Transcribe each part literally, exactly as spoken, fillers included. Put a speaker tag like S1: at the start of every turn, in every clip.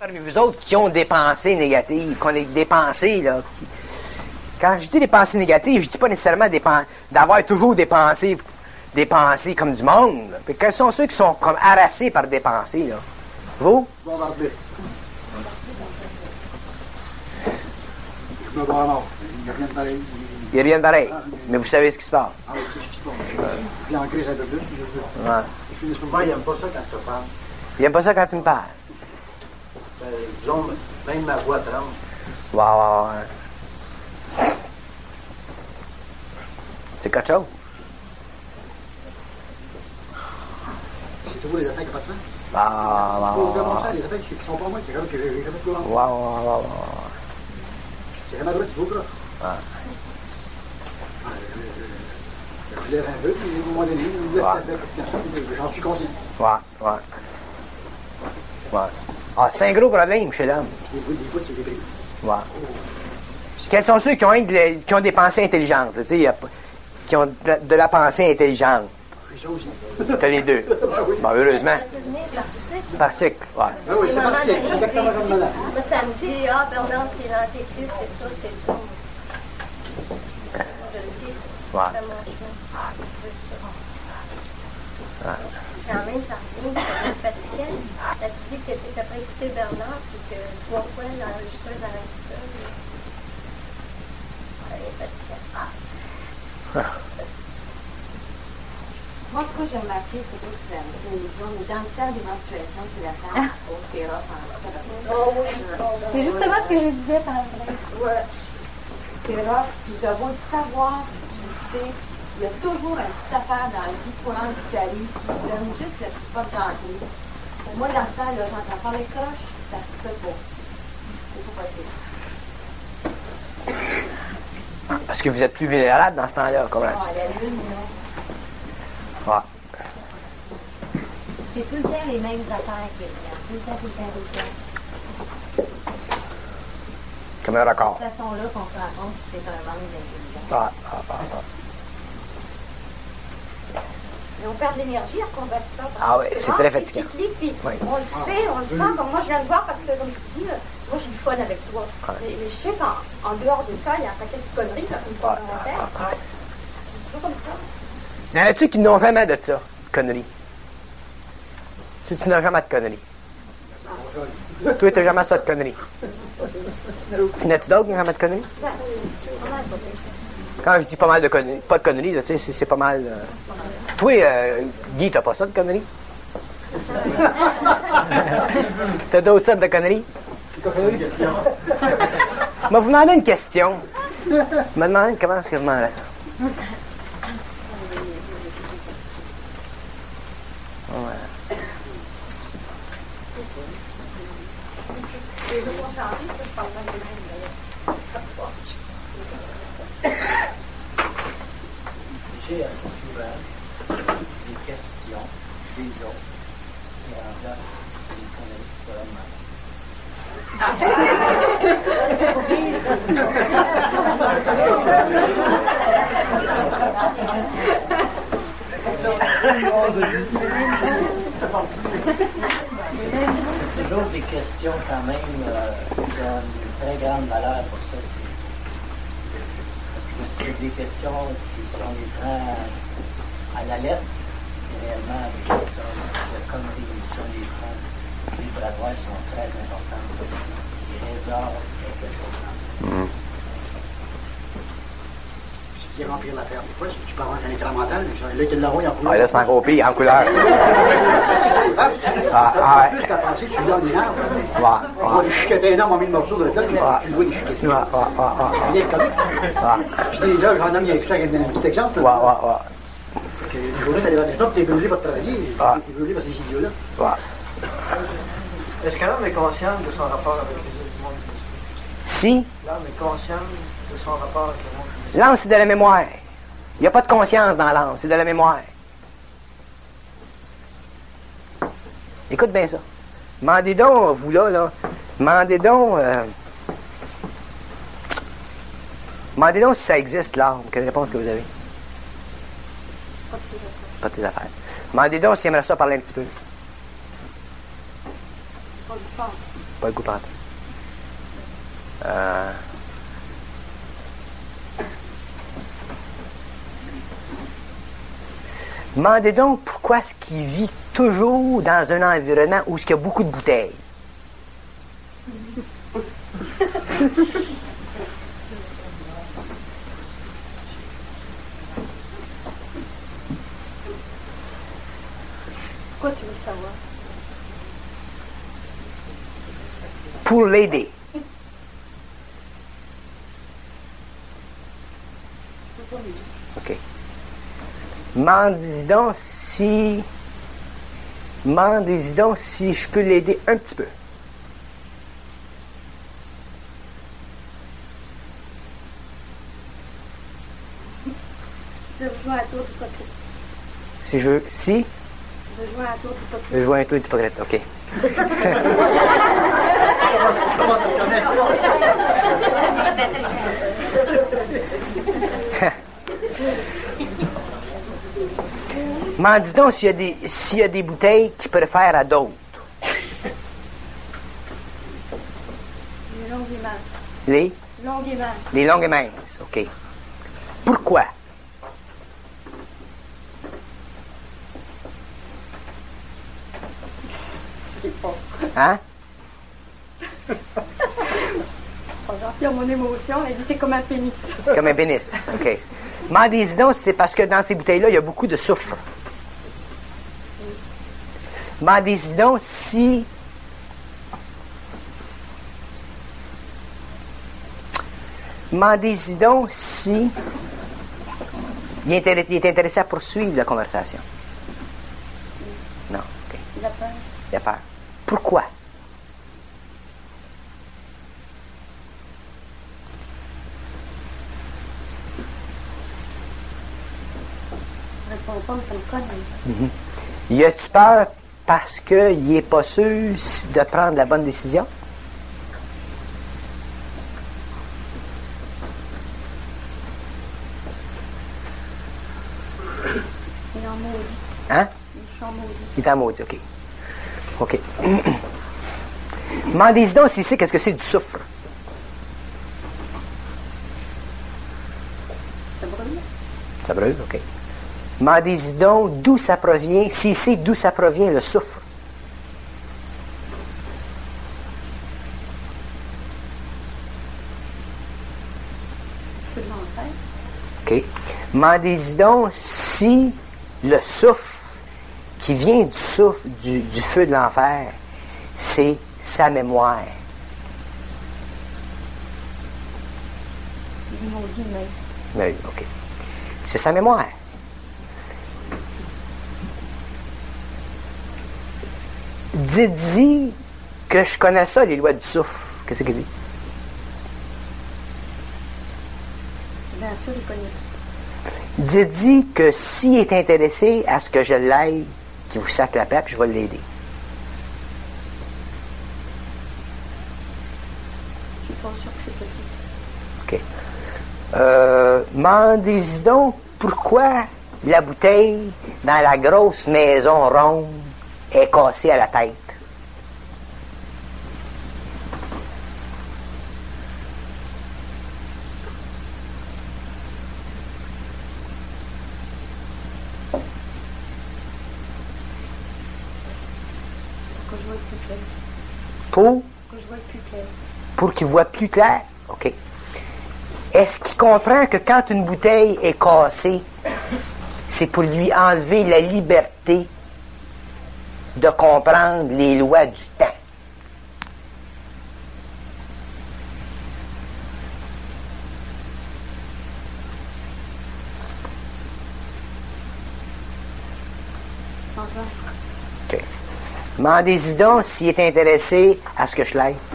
S1: Parmi vous autres qui ont des pensées négatives, qui ont des, des pensées, là. Qui... Quand je dis des pensées négatives, je dis pas nécessairement des pen... d'avoir toujours des pensées, des pensées comme du monde. Puis quels sont ceux qui sont comme harassés par des pensées, là? Vous?
S2: Bombardé. Je me vois mort. Il n'y a rien de pareil.
S1: Il n'y a rien de pareil. Mais vous savez ce qui se passe.
S2: Ah oui, qu'est-ce qui se passe? Puis en crise un peu plus, puis je veux.
S1: Ouais.
S2: Puis souvent, il n'aime pas ça quand je te parle.
S1: Il n'aime pas ça quand tu me parles.
S2: Ben, disons, même ma voix tremble.
S1: Wow, wow, wow. C'est quelque chose.
S2: C'est tout les affaires qui pas de sens.
S1: Ah, wow,
S2: Faut
S1: wow,
S2: vraiment
S1: wow.
S2: ça, les affaires qui qui sont pas moi, qui regardent que j'ai jamais de courant.
S1: Wow, wow, wow, wow.
S2: C'est vraiment droit, c'est beau, là.
S1: Ah.
S2: Je lève un peu, puis à un moment donné, je me laisse
S1: Ouais.
S2: avec quelqu'un, j'en suis conscient.
S1: Ouais, ouais. Ouais. Ah, c'est un gros problème chez l'homme.
S2: Puis des bouts, des bouts, c'est des briques.
S1: Ouais. Quels sont ceux qui ont, de- qui ont des pensées intelligentes, tu sais, y a pas- qui ont de, de la pensée intelligente?
S2: Puis ça aussi.
S1: T'as les deux.
S2: Ah oui.
S1: Bon, heureusement.
S3: Ça peut venir par cycle.
S1: Par cycle, ouais.
S2: Ah oui, c'est
S3: Maman,
S2: partiel,
S3: j'ai
S2: exactement
S3: écrit,
S2: comme madame.
S3: Moi, ça me dit, ah, par exemple, c'est l'antéchrist, c'est ça, c'est ça. Je le sais.
S1: Ouais.
S3: C'est mon chemin.
S1: Ouais.
S3: Quand même, ça revient, ça me fatiguait. Là, tu dis que tu n'as pas écouté Bernard, puis que trois fois, l'enregistreur dans la ça. Ça devient fatigant.
S4: Moi, ce que j'ai remarqué, c'est que c'est la télévision, mais dans le temps des menstruations, c'est la femme au terrain.
S3: Oh oui,
S4: C'est justement ce que je disais tantôt. Ouais. C'est rare, puis tu as beau le savoir, tu le sais, il y a toujours une petite affaire dans la vie courante qui t'arrive, qui te donne juste le petit pas d'entrée. Pour moi, dans le temps, là, j'entends pas les cloches, ça se fait pas. C'est pas possible.
S1: Parce que vous êtes plus vulnérable dans ce temps-là, comment
S4: Ah,
S1: tu
S4: la lune, non.
S1: Ouais.
S4: C'est tout le temps les mêmes affaires qui reviennent. Tout le temps, tout le temps, tout le temps.
S1: Comme un record.
S4: De cette façon-là qu'on se rend compte que c'est un manque d'intelligence.
S1: Ah, ah, ah, ah.
S3: Mais on perd de l'énergie à combattre ça.
S1: Ah oui, c'est très fatigant.
S3: C'est cyclique, puis
S1: Oui.
S3: on le sait, on le sent. Comme moi, je viens de voir parce que, comme je dis, là, moi, j'ai du fun avec toi.
S1: Ouais.
S3: Mais, mais je sais qu'en en dehors de ça, il y a un paquet de conneries, là, une fois
S1: Ouais,
S3: dans la
S1: ouais,
S3: tête.
S1: ouais.
S3: C'est toujours comme ça.
S1: Y en a-tu qui n'ont jamais de ça, de conneries? Tu, tu n'as jamais de conneries. Toi, t'as jamais ça de conneries. Y en a-tu d'autres qui n'ont jamais de conneries?
S3: Ben, c'est vraiment pas pire.
S1: Quand je dis pas mal de conneries, pas de conneries, là, tu sais, c'est, c'est pas mal. euh. Toi, euh, Guy, t'as pas ça de conneries? T'as d'autres sortes de conneries? M'a vous demandé une question. M'a demandé comment est-ce que je demandais ça. Ouais.
S5: J'ai assez souvent des questions des autres qui remplacent les conneries qui pourraient demander. C'est toujours des questions quand même euh, qui ont une très grande valeur pour ça. Parce que c'est des questions qui sont des prend à la lettre, c'est réellement des questions de conneries sur les fronts vibratoires sont très importantes aussi. Ils résolvent quelque chose.
S1: Mm.
S2: Ce qui remplir l'affaire. Des fois, si tu peux avoir un écran mental, mais ça, là, tu l'envoies en couleur.
S1: Ah, là, c'est encore pire, en couleur.
S2: Ah,
S1: Ah, ah,
S2: plus ta pensée, tu lui donnes les arbres.
S1: Ouais,
S2: On va
S1: ouais.
S2: les chiqueter énorme, on met le morceau de la tête, mais tu le vois les chiqueter.
S1: Ouais, ouais, ouais, ouais.
S2: Rien comme
S1: Ouais,
S2: Puis là, j'en ai rien que ça, avec un petit exemple.
S1: ouais,
S2: là.
S1: ouais,
S2: Fait que une journée, t'allais à la maison, puis t'es brûlé pour travailler,
S1: Ah.
S2: t'es brûlé par ces idiots-là.
S1: ouais.
S5: Est-ce que l'homme est conscient de son rapport avec les autres mondes?
S1: Si,
S5: L'homme est conscient de son rapport avec le monde?
S1: l'âme, c'est de la mémoire. Il n'y a pas de conscience dans l'âme, c'est de la mémoire. Écoute bien ça. Mandez donc, vous là, là, mandez donc, euh, mandez donc si ça existe, l'âme. Quelle réponse que vous avez? Pas de tes affaires. Mandez donc s'il aimerait ça parler un petit peu.
S4: pas le temps.
S1: Pas le goût pantoute. Euh... Demandez donc pourquoi est-ce qu'il vit toujours dans un environnement où il y a beaucoup de bouteilles.
S3: Pourquoi tu veux le savoir?
S1: Pour l'aider. OK. Demandez donc si... Demandez donc si je peux l'aider un petit peu.
S3: Je veux jouer à la tour d'hypocrite.
S1: Si je... Si...
S3: Je veux jouer à la tour d'hypocrite.
S1: Je joue un tour d'hypocrite. OK.
S2: Comment ça te connaît?
S1: M'en dis donc s'il y a des, s'il y a des bouteilles qui préfèrent à d'autres.
S3: Les longues et minces.
S1: Les?
S3: Longues et minces.
S1: Les longues et minces. OK. Pourquoi? Hein?
S3: J'en mon émotion, elle dit c'est comme un pénis.
S1: C'est comme un pénis. OK. M'en dis donc, c'est parce que dans ces bouteilles-là, il y a beaucoup de soufre. M'en dis donc si... M'en dis donc si... Il est, intéressé, il est intéressé à poursuivre la conversation. Non. OK.
S3: Il a peur.
S1: Il a peur. Pourquoi?
S3: Je réponds pas, mais ça me cogne.
S1: Mm-hmm. Y a-tu peur parce qu'il n'est pas sûr de prendre la bonne décision?
S3: Il est en maudit.
S1: Hein?
S3: Il est en maudit.
S1: Il est en maudit, OK. OK. Demandez-y donc s'il sait qu'est-ce que c'est du soufre.
S3: Ça brûle.
S1: Ça brûle, OK. Demandez-y donc d'où ça provient, s'il sait d'où ça provient le soufre.
S3: C'est de l'enfer.
S1: OK. Demandez-y donc si le soufre qui vient du souffle du, du feu de l'enfer, c'est sa mémoire.
S3: Il maudit, mais.
S1: Oui, OK. C'est sa mémoire. Dites-y que je connais ça, les lois du souffle. Qu'est-ce qu'il dit?
S3: Bien sûr, il connaît.
S1: Dites-y que s'il est intéressé à ce que je l'aide, qu'il vous sac la paix, puis je vais l'aider.
S3: Je suis pas sûre que c'est possible.
S1: OK. Euh, Demandez-y donc pourquoi la bouteille dans la grosse maison ronde est cassée à la tête.
S3: Pour que je vois plus clair.
S1: Pour?
S3: Pour que je vois plus clair.
S1: Pour qu'il voit plus clair. OK. Est-ce qu'il comprend que quand une bouteille est cassée, c'est pour lui enlever la liberté de comprendre les lois du temps? OK. Demandez-y donc s'il est intéressé à ce que je l'aide.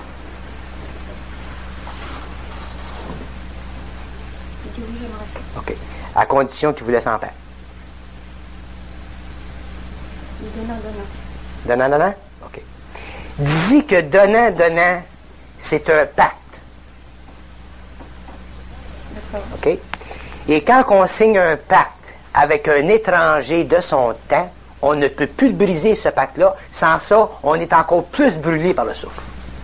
S1: OK. À condition qu'il vous laisse en paix.
S3: Donnant, donnant.
S1: Donnant, donnant? OK. Dis que donnant, donnant, c'est un pacte.
S3: D'accord.
S1: OK? Et quand on signe un pacte avec un étranger de son temps On ne peut plus le briser, ce pacte-là. Sans ça, on est encore plus brûlé par le souffle.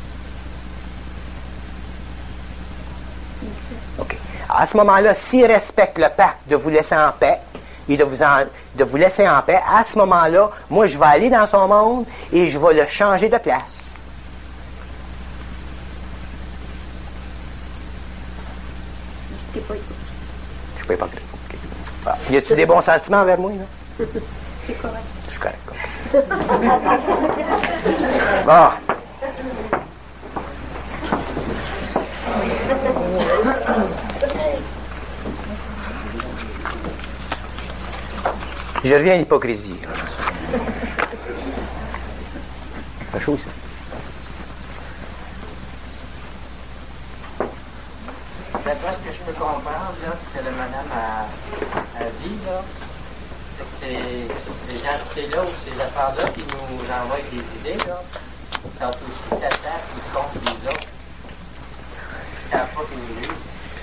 S1: OK. À ce moment-là, s'il respecte le pacte de vous laisser en paix et de vous, en, de vous laisser en paix, à ce moment-là, moi, je vais aller dans son monde et je vais le changer de place.
S3: T'es pas écouté.
S1: Je suis pas hypocrite. Okay. Voilà. Y a-tu des bons sentiments envers moi, là?
S3: C'est correct.
S1: Je suis correct. Okay. Bon. Je reviens à l'hypocrisie. C'est chaud, ça.
S5: D'après ce que je peux comprendre, là, ce que la madame a, a dit, là, c'est que c'est ces entités-là ou ces affaires-là qui nous envoient des idées, là, sont aussi t'attaquent qui contre les autres. Ils savent pas qu'ils nous nuisent.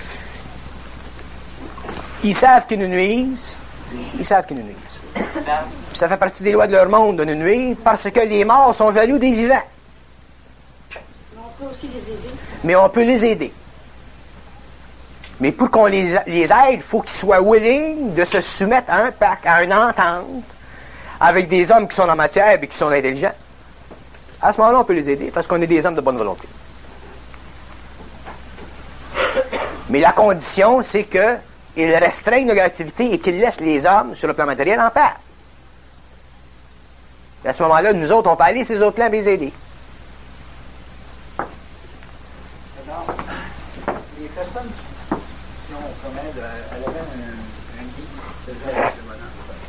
S1: Ils savent qu'ils nous nuisent. Ils savent qu'ils nous nuisent. Ça fait partie des lois de leur monde de nous nuire parce que les morts sont jaloux des vivants.
S3: Mais on peut aussi les aider.
S1: Mais on peut les aider. Mais pour qu'on les, les aide, il faut qu'ils soient willing de se soumettre à un pacte, à une entente avec des hommes qui sont en matière et qui sont intelligents. À ce moment-là, on peut les aider parce qu'on est des hommes de bonne volonté. Mais la condition, c'est qu'ils restreignent leur activité et qu'ils laissent les hommes, sur le plan matériel, en paix. Et à ce moment-là, nous autres, on peut aller sur les autres plans et les aider.
S2: Alors, les personnes qui ont comme elle, elle avait un, un guide qui faisait avec ce bonhomme.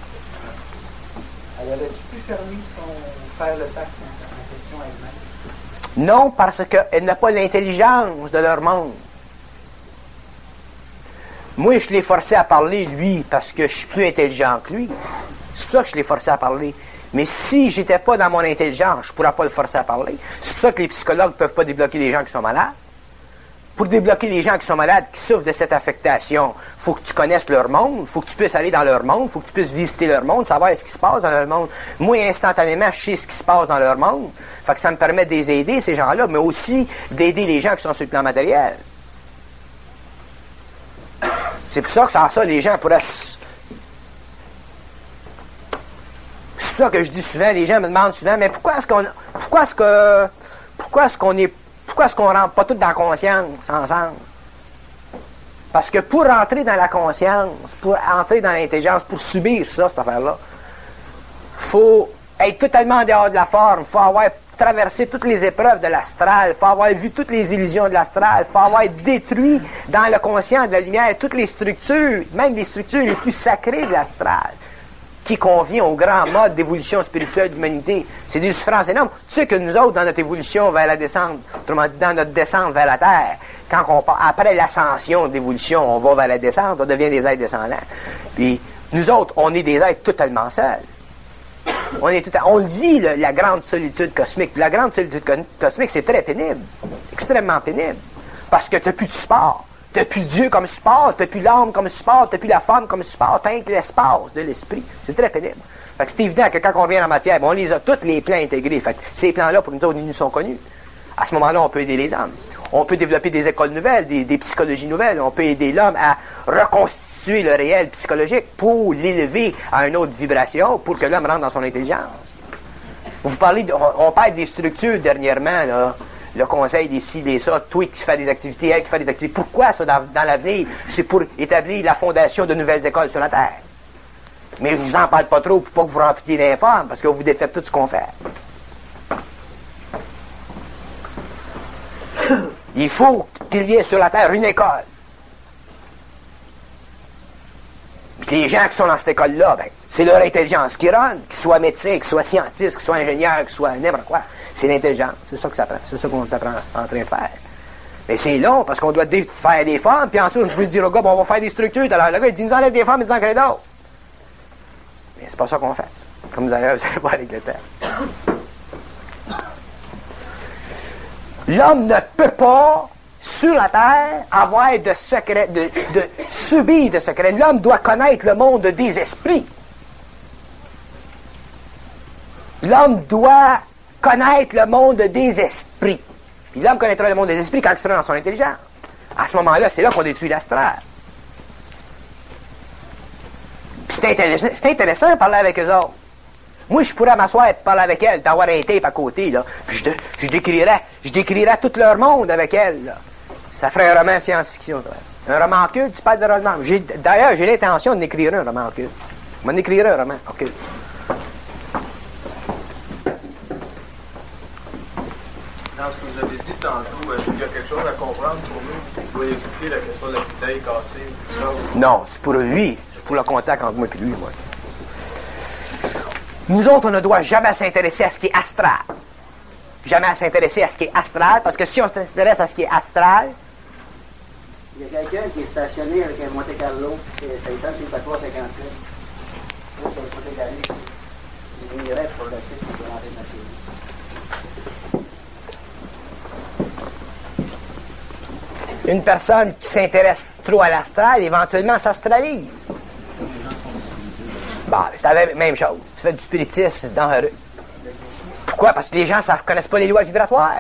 S2: Elle avait-tu pu permis son faire le pacte en question elle-même?
S1: Non, parce qu'elle n'a pas l'intelligence de leur monde. Moi, je l'ai forcé à parler, lui, parce que je suis plus intelligent que lui. C'est pour ça que je l'ai forcé à parler. Mais si j'étais pas dans mon intelligence, je ne pourrais pas le forcer à parler. C'est pour ça que les psychologues ne peuvent pas débloquer les gens qui sont malades. Pour débloquer les gens qui sont malades, qui souffrent de cette affectation, il faut que tu connaisses leur monde, il faut que tu puisses aller dans leur monde, il faut que tu puisses visiter leur monde, savoir ce qui se passe dans leur monde. Moi, instantanément, je sais ce qui se passe dans leur monde. Fait que ça me permet de les aider, ces gens-là, mais aussi d'aider les gens qui sont sur le plan matériel. C'est pour ça que sans ça, les gens pourraient... C'est ça que je dis souvent, les gens me demandent souvent, mais pourquoi est-ce qu'on... Pourquoi est-ce que... Pourquoi est-ce qu'on est... Pourquoi est-ce qu'on rentre pas tous dans la conscience ensemble? Parce que pour entrer dans la conscience, pour entrer dans l'intelligence, pour subir ça, cette affaire-là, faut être totalement en dehors de la forme, faut avoir traversé toutes les épreuves de l'astral, faut avoir vu toutes les illusions de l'astral, faut avoir détruit dans le conscient de la lumière toutes les structures, même les structures les plus sacrées de l'astral, qui convient au grand mode d'évolution spirituelle de l'humanité. C'est des souffrances énormes. Tu sais que nous autres, dans notre évolution vers la descente, autrement dit, dans notre descente vers la Terre, quand on part, après l'ascension d'évolution, on va vers la descente, on devient des êtres descendants. Puis, nous autres, on est des êtres totalement seuls. On est tout, on vit le, la grande solitude cosmique. La grande solitude cosmique, c'est très pénible. Extrêmement pénible. Parce que t'as plus de support. T'as plus Dieu comme support, t'as plus l'âme comme support, t'as plus la forme comme support, t'as que l'espace de l'esprit. C'est très pénible. Fait que c'est évident que quand on revient en matière, on les a tous les plans intégrés. Fait que ces plans-là, pour nous autres, ils nous sont connus. À ce moment-là, on peut aider les hommes. On peut développer des écoles nouvelles, des, des psychologies nouvelles. On peut aider l'homme à reconstituer le réel psychologique pour l'élever à une autre vibration, pour que l'homme rentre dans son intelligence. Vous parlez, de, on, on parle des structures dernièrement, là. Le conseil des ci, des ça, toi qui fais des activités, elle qui fait des activités. Pourquoi ça, dans, dans l'avenir? C'est pour établir la fondation de nouvelles écoles sur la Terre. Mais je vous en parle pas trop pour pas que vous rentriez dans les formes, parce que vous défaites tout ce qu'on fait. Il faut qu'il y ait sur la Terre une école. Les gens qui sont dans cette école-là, ben, c'est leur intelligence qui rentre, qu'ils soient médecins, qu'ils soient scientifiques, qu'ils soient ingénieurs, qu'ils soient n'importe quoi. C'est l'intelligence. C'est ça que ça prend. C'est ça qu'on est en train de faire. Mais c'est long, parce qu'on doit dé- faire des formes, puis ensuite, on peut dire au gars, bon, on va faire des structures. Alors, le gars, il dit, nous enlève des formes, il nous en crée d'autres. Mais c'est pas ça qu'on fait. Comme vous allez, vous allez voir avec le temps. L'homme ne peut pas, sur la terre, avoir de secrets, de, de subir de secrets. L'homme doit connaître le monde des esprits. L'homme doit connaître le monde des esprits. Puis l'homme connaîtra le monde des esprits quand il sera dans son intelligence. À ce moment-là, c'est là qu'on détruit l'astral. Puis c'est intéressant, c'est intéressant de parler avec eux autres. Moi, je pourrais m'asseoir et parler avec elles, d'avoir un tape à côté, là. Puis je, je décrirais, je décrirais tout leur monde avec elles, là. Ça ferait un roman science-fiction, ça. Un roman culte, tu parles de roman. J'ai, d'ailleurs, j'ai l'intention d'écrire un roman culte. Je m'en écrirai un roman, ok.
S6: Dans ce que vous avez dit tantôt, est-ce qu'il y a quelque chose à comprendre pour nous? Vous pouvez expliquer la question de la bouteille cassée?
S1: Non, c'est pour lui. C'est pour le contact entre moi et lui, moi. Nous autres, on ne doit jamais s'intéresser à ce qui est astral. Jamais à s'intéresser à ce qui est astral, parce que si on s'intéresse à ce qui est astral...
S7: Il y a quelqu'un qui est stationné avec un Monte Carlo, c'est cinq cents sur le parcours cinquante-huit. Là, c'est le côté d'année. Il irait pour le site pour rentrer dans la
S1: Une personne qui s'intéresse trop à l'astral, éventuellement s'astralise. Bon, c'est la même chose. Tu fais du spiritisme dans la rue. Pourquoi? Parce que les gens ne connaissent pas les lois vibratoires.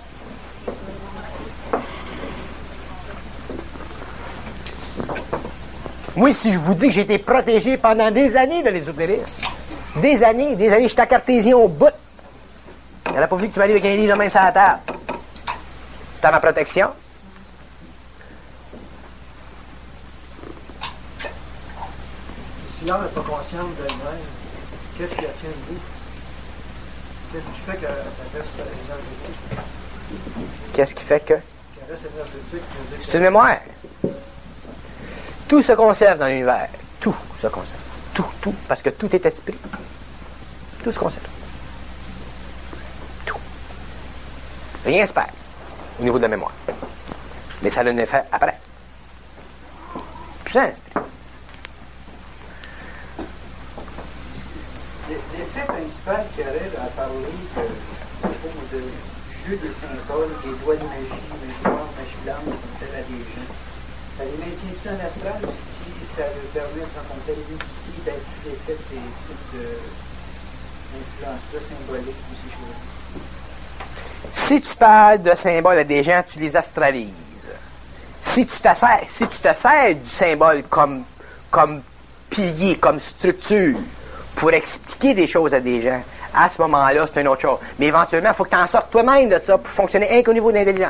S1: Moi, si je vous dis que j'ai été protégé pendant des années de l'ésotérisme, des années, des années, j'étais cartésien au bout. Il n'aurait pas vu que tu m'arrives avec un livre même sur la table. C'était ma protection.
S2: Si l'âme n'est pas consciente d'elle-même, qu'est-ce qui la tient debout? Qu'est-ce qui fait qu'elle reste énergétique?
S1: Qu'est-ce qui fait que?
S2: Qu'elle reste énergétique.
S1: C'est une mémoire. Tout se conserve dans l'univers. Tout se conserve. Tout, tout. Parce que tout est esprit. Tout se conserve. Tout. Rien se perd au niveau de la mémoire. Mais ça a un effet après. Tout ça, esprit.
S2: L'effet principal qu'il y aurait à parler de, de jeu de symboles, des doigts de magie, des doigts de magie blanche qu'on fait à des gens, ça les maintient-tu en astral si ça leur permet de rencontrer l'unité d'être l'effet de ces types d'influences-là symboliques ou ces choses-là?
S1: Si tu parles de symboles à des gens, tu les astralises. Si tu te sers, si tu te sers du symbole comme, comme pilier, comme structure, pour expliquer des choses à des gens, à ce moment-là, c'est une autre chose. Mais éventuellement, il faut que tu en sortes toi-même de ça pour fonctionner rien qu'au niveau de l'intelligence.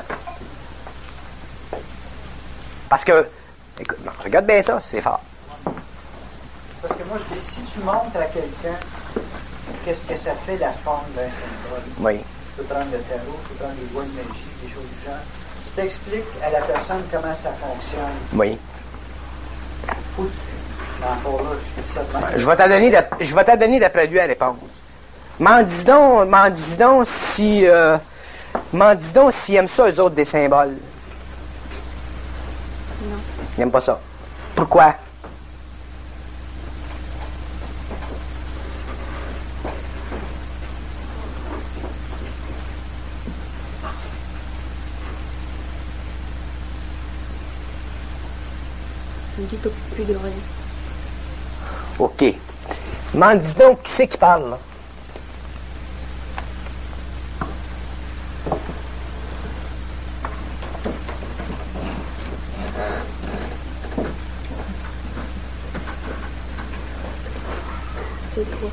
S1: Parce que, écoute, non, regarde bien ça, c'est fort.
S2: C'est parce que moi, je dis, si tu montres à quelqu'un qu'est-ce que ça fait la forme d'un symbole,
S1: oui.
S2: Tu peux prendre le tarot, tu peux prendre les doigts de magie, des choses du genre, tu t'expliques à la personne comment ça fonctionne.
S1: Oui.
S2: Faut Encore là, je fais ça de même.
S1: Je vais t'en donner, de, je vais t'en donner d'après lui la réponse. M'en dis donc, m'en dis donc si, euh, m'en dis donc s'ils aiment ça, eux autres, des symboles.
S3: Non.
S1: Ils n'aiment pas ça. Pourquoi?
S3: Je me dis t'occupes plus de rien.
S1: OK. M'en dis donc, qui c'est qui parle, là?
S3: C'est toi.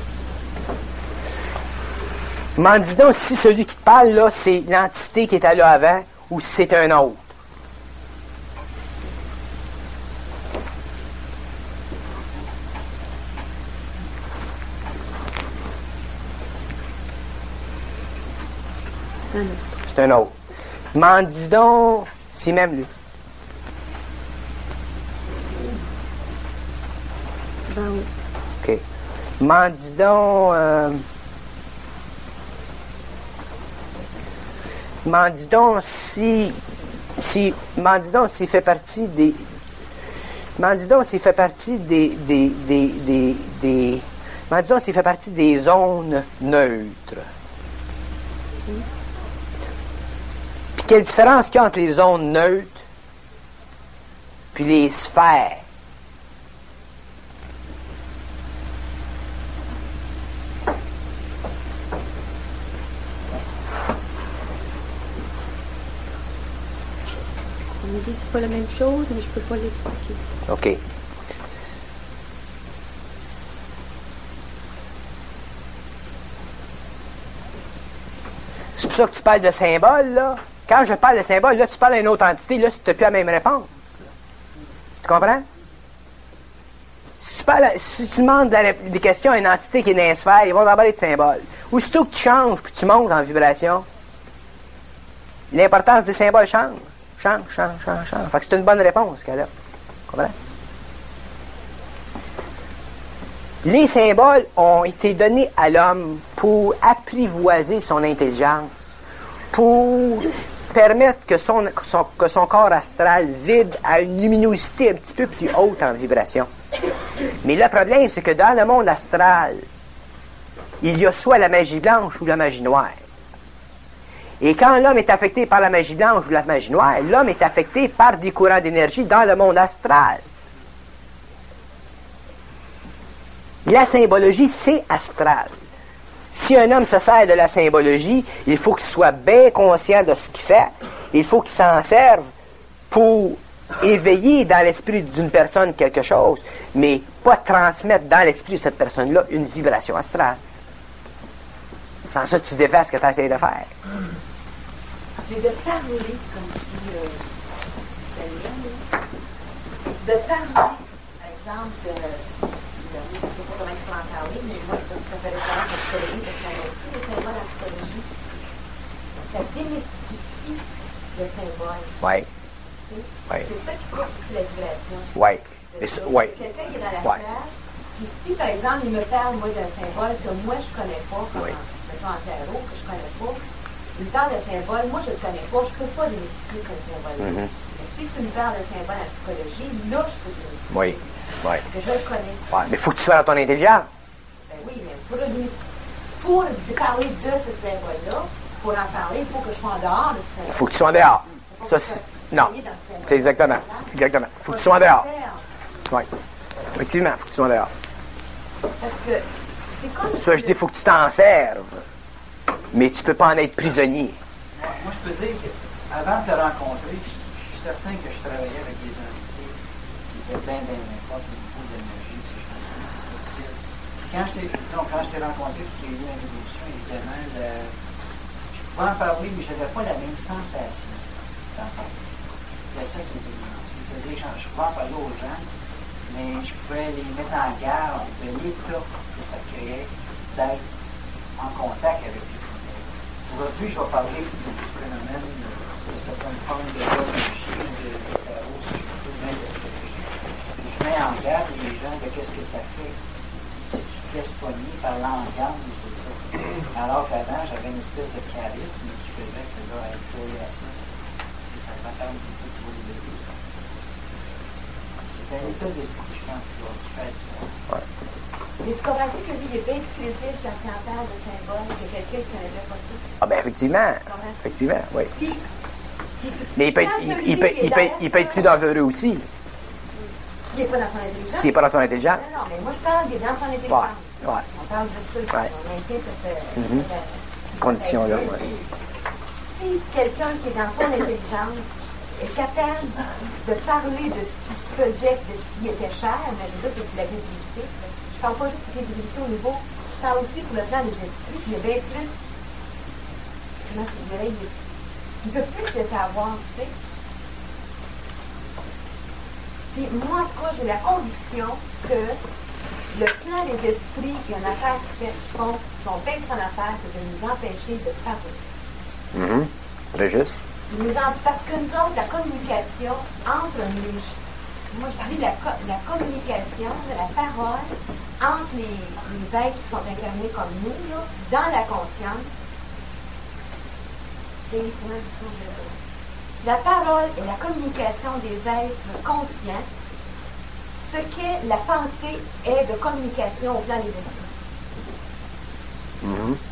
S1: M'en dis donc si celui qui te parle, là, c'est l'entité qui était là avant ou si c'est un autre.
S3: C'est un autre.
S1: C'est un autre. M'en dis donc, c'est même lui.
S3: Ben oui.
S1: OK. M'en dis donc... Euh, m'en dis donc si... si m'en dis donc s'il fait partie des... M'en dis donc s'il fait partie des... des... des... des... des m'en dis donc s'il fait partie des zones neutres.
S3: Oui.
S1: Puis quelle différence qu'il y a entre les zones neutres puis les sphères?
S3: On me dit que c'est pas la même chose, mais je peux pas l'expliquer.
S1: OK. C'est pour ça que tu parles de symboles, là. Quand je parle de symboles, là, tu parles d'une autre entité, là, si tu n'as plus la même réponse. Tu comprends? Si tu, parles, si tu demandes la, des questions à une entité qui est dans une sphère, ils vont t'en parler de symboles. Aussitôt que tu changes, que tu montes en vibration, l'importance des symboles change. Change, change, change, change. Fait que c'est une bonne réponse qu'elle a. Tu comprends? Les symboles ont été donnés à l'homme pour apprivoiser son intelligence, pour permettre que son, son, que son corps astral vibre à une luminosité un petit peu plus haute en vibration. Mais le problème, c'est que dans le monde astral, il y a soit la magie blanche ou la magie noire. Et quand l'homme est affecté par la magie blanche ou la magie noire, l'homme est affecté par des courants d'énergie dans le monde astral. La symbologie, c'est astral. Si un homme se sert de la symbologie, il faut qu'il soit bien conscient de ce qu'il fait. Il faut qu'il s'en serve pour éveiller dans l'esprit d'une personne quelque chose, mais pas transmettre dans l'esprit de cette personne-là une vibration astrale. Sans ça, tu défais ce que tu essaies de faire.
S4: Mais de parler, comme dit euh, Daniel, de parler, par exemple, de, de, je ne sais pas comment il faut en parler, mais moi, je pense que ça fait référence à l'astrologie, parce qu'il y a aussi les symboles d'astrologie. Ça démystifie le symbole.
S1: Oui.
S4: Oui. C'est ça qui coupe aussi la vibration.
S1: Oui. Oui.
S4: Quelqu'un qui est dans la ouais. sphère, puis si, par exemple, il me parle, moi, d'un symbole que moi, je ne connais pas, comme oui. en, mettons en tarot, que je ne connais pas, il me parle de symbole, moi, je ne le connais pas, je ne peux pas démystifier ce symbole-là. Mm-hmm. Mais si tu me parles de symbole en psychologie, là, je peux démystifier.
S1: Oui. Oui.
S4: Parce que je le connais.
S1: Ouais. Mais il faut que tu sois dans ton intelligence.
S4: Ben oui, mais pour, le, pour parler de ce symbole-là, pour en parler, il faut que je sois en dehors de ce symbole.
S1: Il faut que tu sois en dehors. Ça, c'est... Non. C'est exactement. Exactement. Il faut que tu sois en dehors. Oui. Effectivement, il faut que tu sois en dehors.
S4: Parce que c'est comme...
S1: C'est pas, je dis, il faut que tu t'en serves. Mais tu peux pas en être prisonnier.
S2: Moi, moi je peux dire qu'avant de te rencontrer, je suis certain que je travaillais avec des entités qui étaient bien, bien, bien fortes au niveau de l'énergie, si je comprends, c'est difficile. Quand je t'ai, donc, quand je t'ai rencontré et qu'il y a eu une évolution, évidemment, le, je pouvais en parler, mais je n'avais pas la même sensation d'en parler. C'est ça qui était bien. C'est-à-dire, je pouvais en parler aux gens, mais je pouvais les mettre en garde de l'état que ça créait d'être en contact avec ces entités. Aujourd'hui, je vais parler du phénomène de certaines formes de biologie, de tarot, si je peux même d'astrologie. Je mets en garde les gens de qu'est-ce que ça fait si tu te laisses pogner par l'engame des autres. Alors qu'avant, j'avais une espèce de charisme qui faisait que là, avec l'orientation, ça va faire un petit peu trop de début. C'est un état d'esprit, je pense, qui va faire différent. Ouais.
S4: Mais tu comprends-tu que lui, il est bien plus crédible quand il en parle de symbole que quelqu'un qui n'avait pas ça?
S1: Ah ben effectivement. Effectivement, oui. Puis, mais il peut, être, il, il, peut, il, peut, il peut être plus dangereux aussi.
S4: S'il n'est pas dans son intelligence?
S1: S'il n'est pas dans son intelligence.
S4: Non, non, mais moi je parle, il est dans son intelligence.
S1: Ouais, ouais.
S4: On parle de ça. Ouais. On maintient cette,
S1: mm-hmm. cette condition-là. Ouais.
S4: Si quelqu'un qui est dans son intelligence est capable de parler de ce qui se faisait, de ce qui était cher, mais je veux dire, c'est de la crédibilité. Je parle pas juste de crédibilité au niveau, je parle aussi pour le plan des esprits, puis il y a bien plus, comment je dirais, il, il peut plus le savoir, tu sais. Puis moi, en tout cas, j'ai la conviction que le plan des esprits, il y a une affaire qui fait, qui font, son bien son affaire, c'est de nous empêcher de parler.
S1: Mm-hmm. Très juste.
S4: Nous en, parce que nous autres, la communication entre nous, moi je parlais de la, la communication, de la parole entre les, les êtres qui sont incarnés comme nous, là, dans la conscience, c'est la parole et la communication des êtres conscients, ce qu'est la pensée est de communication au plan des esprits.
S1: Mm-hmm.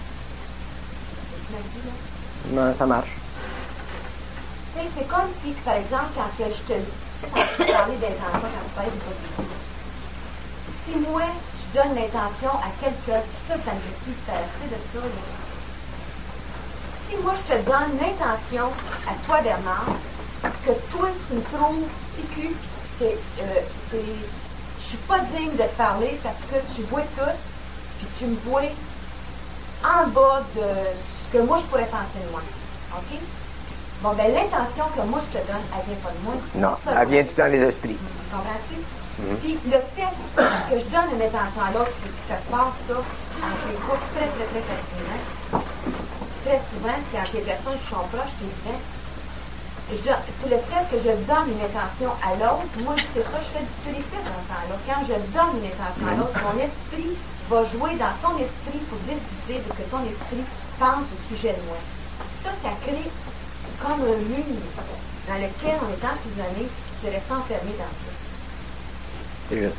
S1: Non, ça marche.
S4: C'est comme si, par exemple, quand je te dis, parler d'intention, quand je parle de possibilité, si moi, je donne l'intention à quelqu'un, puis ça, quand je suis c'est assez de ça, là. Si moi, je te donne l'intention à toi, Bernard, que toi, tu me trouves petit cul, t'es, euh, t'es, je suis pas digne de te parler parce que tu vois tout, puis tu me vois en bas de ce que moi je pourrais penser de moi. OK? Bon, ben l'intention que moi je te donne, elle vient pas de moi.
S1: Non,
S4: ça,
S1: elle vient du plan des esprits.
S4: Comprends-tu?
S1: Mm-hmm.
S4: Puis le fait que je donne une intention à l'autre, c'est ça se passe, ça, avec les groupes très, très, très facilement. Très souvent, quand les personnes qui sont proches, tu le fais. C'est le fait que je donne une intention à l'autre. Moi, c'est ça, je fais du spirituel dans ce temps-là. Quand je donne une intention à l'autre, mon esprit va jouer dans ton esprit pour décider de ce que ton esprit pense au sujet de moi. Ça, ça crée comme un mur dans lequel on est emprisonné, puis tu restes enfermé dans ça.
S1: C'est juste.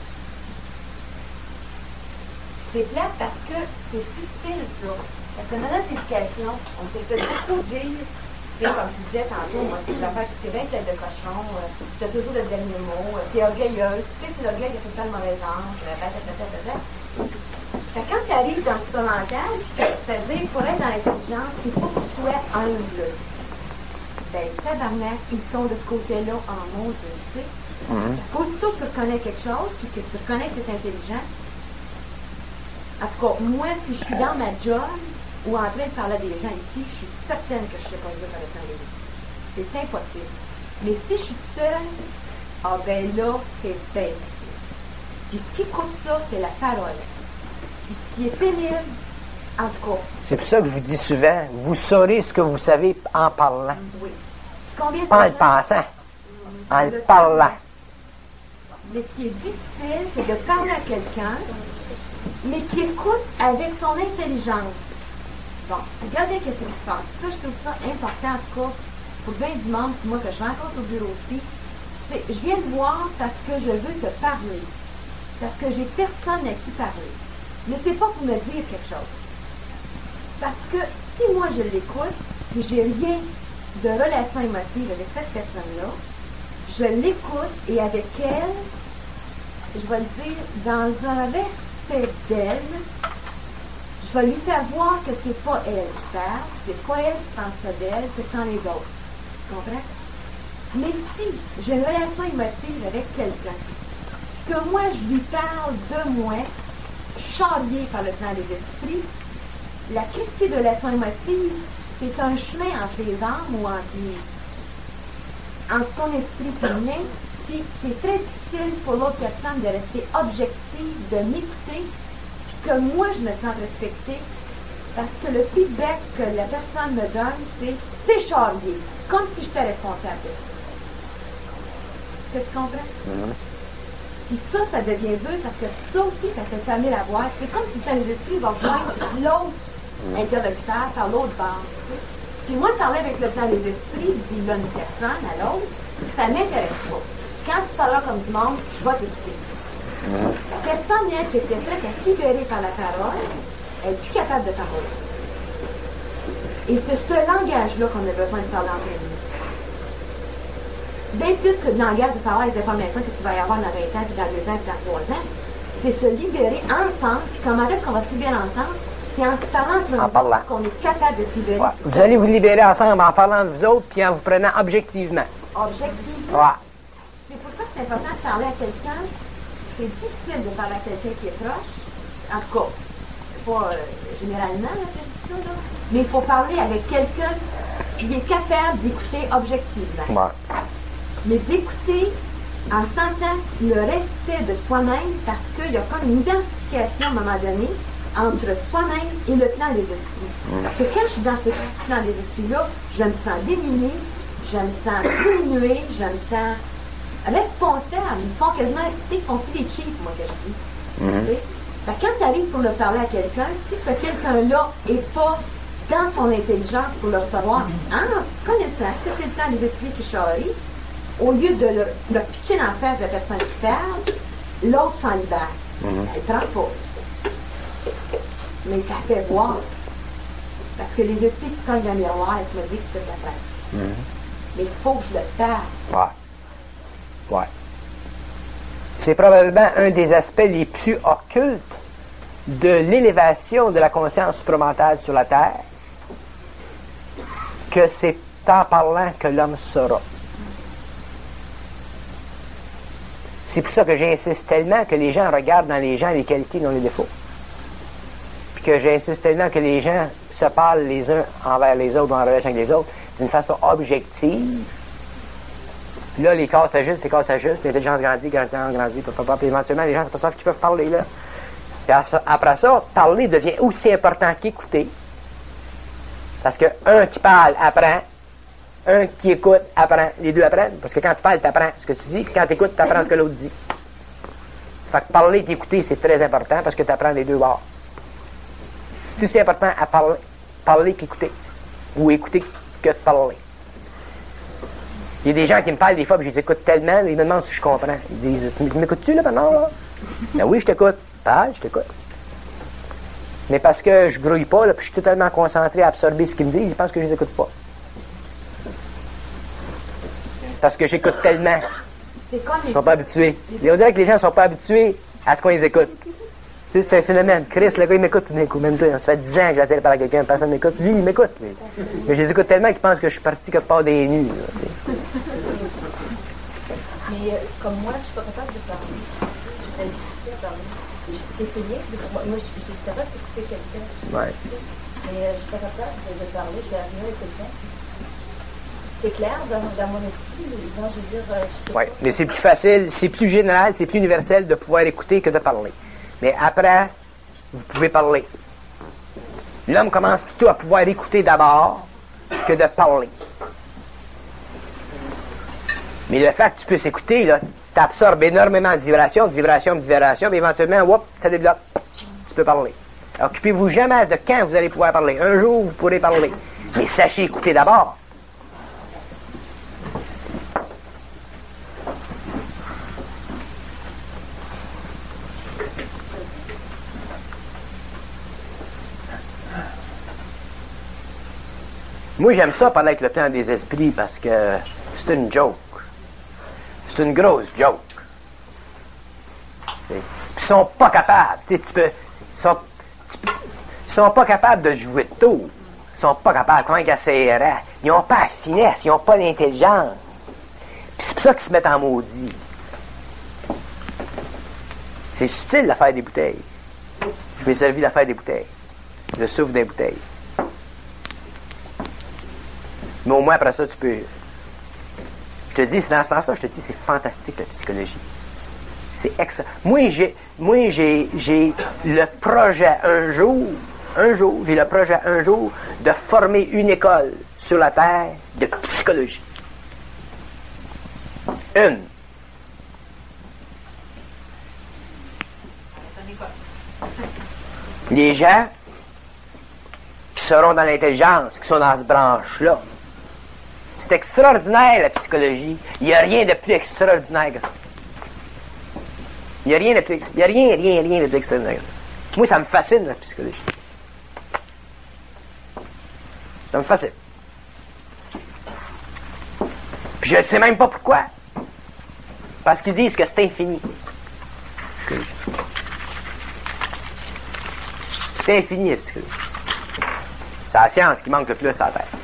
S4: C'est plate parce que c'est subtil, ça. Parce que dans notre éducation, on s'est fait beaucoup dire, tu sais, comme tu disais tantôt, moi, c'est une affaire qui t'es bien tête de cochon, euh, t'as toujours le dernier mot, euh, t'es orgueilleuse, tu sais, c'est l'orgueil qui a tout le temps le mauvais ange, euh, bah, bah, bah, bah, bah. Fait que quand tu arrives dans le supplémentaire, puis tu te fais dire, pour être dans l'intelligence, il faut que tu sois humble. Ben, tabarnak, ils sont de ce côté-là en Moses, tu sais.
S1: Mm-hmm.
S4: Parce qu'aussitôt que tu reconnais quelque chose, puis que tu reconnais que tu es intelligent, en tout cas, moi, si je suis dans ma job, ou en train de parler à des gens ici, je suis certaine que je sais pas dire par le temps des autres. C'est impossible. Mais si je suis seule, ah ben là, c'est bête. Puis ce qui coûte ça, c'est la parole. Puis ce qui est pénible, en tout cas.
S1: C'est pour ça que je vous dis souvent, vous saurez ce que vous savez en parlant.
S4: Oui. Combien de
S1: Pas en le
S4: gens-
S1: pensant, en le parlant.
S4: Mais ce qui est difficile, c'est de parler à quelqu'un, mais qui écoute avec son intelligence. Bon, regardez qu'est-ce qui se passe. Ça, je trouve ça important, en tout cas, pour bien du monde, puis moi, que je rencontre au bureau aussi. C'est, je viens te voir parce que je veux te parler. Parce que j'ai personne à qui parler. Mais c'est pas pour me dire quelque chose. Parce que si moi, je l'écoute, puis j'ai rien de relation émotive avec cette personne-là, je l'écoute et avec elle, je vais le dire, dans un respect d'elle, je vais lui faire voir que c'est pas elle qui parle, c'est pas elle qui pense ça d'elle, que c'en les autres. Tu comprends? Mais si j'ai une relation émotive avec quelqu'un, que moi je lui parle de moi, charrié par le plan des esprits, la question de relation émotive, c'est un chemin entre les âmes ou entre les, entre son esprit et le mien, puis c'est très difficile pour l'autre personne de rester objective, de m'écouter, puis que moi je me sens respectée, parce que le feedback que la personne me donne, c'est c'est charrié, comme si j'étais responsable de ça. Est-ce que tu comprends?
S1: Mm-hmm.
S4: Puis ça, ça devient dur parce que ça aussi, ça fait fermer la boîte. C'est comme si les esprits vont joindre l'autre interlocuteur par l'autre bord. Tu sais. Puis moi, de parler avec le plan des esprits, dit là une personne à l'autre, ça m'intéresse pas. Quand tu parles comme du monde, je vais t'écouter. La personne elle, qui était prête à se libérer par la parole, elle est plus capable de parler. Et c'est ce langage-là qu'on a besoin de parler entre nous. Bien plus que le langage de savoir les informations que tu vas y avoir dans vingt ans, puis dans deux ans, puis dans trois ans, c'est se libérer ensemble. Puis comment est-ce qu'on va se libérer ensemble? C'est en se parlant entre
S1: En parlant.
S4: nous qu'on est capable de se libérer.
S1: Ouais. Vous allez vous libérer ensemble en parlant de vous autres, puis en vous prenant objectivement.
S4: Objectivement.
S1: Ouais.
S4: C'est pour ça que c'est important de parler à quelqu'un. C'est difficile de parler à quelqu'un qui est proche. En tout cas, pas euh, généralement, là, que je dis ça, là. Mais il faut parler avec quelqu'un qui est capable d'écouter objectivement.
S1: Ouais.
S4: Mais d'écouter en sentant le respect de soi-même parce qu'il y a comme une identification à un moment donné entre soi-même et le plan des esprits. Parce que quand je suis dans ce plan des esprits-là, je me sens démunie, je me sens diminuée, je me sens responsable. Ils font quasiment, tu sais, ils font plus les chiffres, moi, que je dis.
S1: Mm-hmm.
S4: Tu sais? Fait que quand tu arrives pour le parler à quelqu'un, si ce quelqu'un-là n'est pas dans son intelligence pour le recevoir, en connaissant que c'est le plan des esprits qui charrie, au lieu de le, le pitcher dans la face de la personne qui parle, l'autre s'en libère.
S1: Mm-hmm.
S4: Elle prend pas. Mais ça fait voir. Parce que les esprits qui se cognent dans le miroir, elles se me disent que c'est la face.
S1: Mm-hmm.
S4: Mais il faut que je le fasse.
S1: Ouais. Ouais. C'est probablement un des aspects les plus occultes de l'élévation de la conscience supramentale sur la Terre, que c'est en parlant que l'homme saura. C'est pour ça que j'insiste tellement que les gens regardent dans les gens les qualités, non les défauts. Puis que j'insiste tellement que les gens se parlent les uns envers les autres ou en relation avec les autres d'une façon objective. Puis là, les cas s'ajustent, les cas s'ajustent, l'intelligence grandit, l'intelligence grandit, puis éventuellement, les gens s'aperçoivent qu'ils peuvent parler là. Puis après ça, parler devient aussi important qu'écouter. Parce que un qui parle apprend, un qui écoute apprend, les deux apprennent. Parce que quand tu parles, tu apprends ce que tu dis, puis quand tu écoutes, tu apprends ce que l'autre dit. Fait que parler et écouter, c'est très important parce que tu apprends les deux bords. C'est aussi important à parler, parler qu'écouter. Ou écouter que de parler. Il y a des gens qui me parlent des fois, puis je les écoute tellement, ils me demandent si je comprends. Ils disent, m'écoutes-tu là maintenant, là? Ben oui, je t'écoute. Parle, je t'écoute. Mais parce que je grouille pas, là, puis je suis totalement concentré à absorber ce qu'ils me disent, ils pensent que je les écoute pas. Parce que j'écoute tellement. Ils ne sont pas habitués. Et on dirait que les gens ne sont pas habitués à ce qu'on les écoute. Tu sais, c'est un phénomène. Chris, le gars, il m'écoute tout d'un coup. Même toi, ça fait dix ans que j'essaie de parler à quelqu'un, personne ne m'écoute. Lui, il m'écoute. Lui. Mais je les écoute tellement qu'ils pensent que je suis parti quelque part des nues. Là,
S4: mais euh, comme moi, je suis pas capable de parler. Je suis difficile à parler. C'est pénible. Moi, moi je, je suis capable d'écouter quelqu'un.
S1: Ouais.
S4: Mais euh, je suis pas capable de, de parler. Je vais arriver avec quelqu'un. C'est clair dans, dans mon esprit. Non, je veux dire, euh, je
S1: oui, mais c'est plus facile, c'est plus général, c'est plus universel de pouvoir écouter que de parler. Mais après, vous pouvez parler. L'homme commence plutôt à pouvoir écouter d'abord que de parler. Mais le fait que tu puisses écouter, là, t'absorbes énormément de vibrations, de vibrations, de vibrations, puis éventuellement, whoop, ça débloque. Tu peux parler. Occupez-vous jamais de quand vous allez pouvoir parler. Un jour, vous pourrez parler. Mais sachez écouter d'abord. Moi, j'aime ça parler avec le plan des esprits parce que c'est une joke. C'est une grosse joke. T'sais. Ils sont pas capables. Tu peux, ils sont, tu peux, ils sont pas capables de jouer de tour. Ils sont pas capables. Comment ils essaieraient? Ils n'ont pas la finesse. Ils n'ont pas l'intelligence. Puis c'est pour ça qu'ils se mettent en maudit. C'est subtil l'affaire des bouteilles. Je m'ai servi l'affaire des bouteilles. Le souffle des bouteilles. Mais au moins, après ça, tu peux... Je te dis, c'est dans ce sens-là, je te dis, c'est fantastique, la psychologie. C'est excellent. Moi, j'ai, moi, j'ai, j'ai le projet un jour, un jour, j'ai le projet un jour de former une école sur la Terre de psychologie. Une. Les gens qui seront dans l'intelligence, qui sont dans cette branche-là, c'est extraordinaire, la psychologie. Il n'y a rien de plus extraordinaire que ça. Il n'y a rien de plus... Il n'y a rien, rien, rien de plus extraordinaire que ça. Moi, ça me fascine, la psychologie. Ça me fascine. Puis je ne sais même pas pourquoi. Parce qu'ils disent que c'est infini. Psychologie. C'est infini, la psychologie. C'est la science qui manque le plus à la Terre.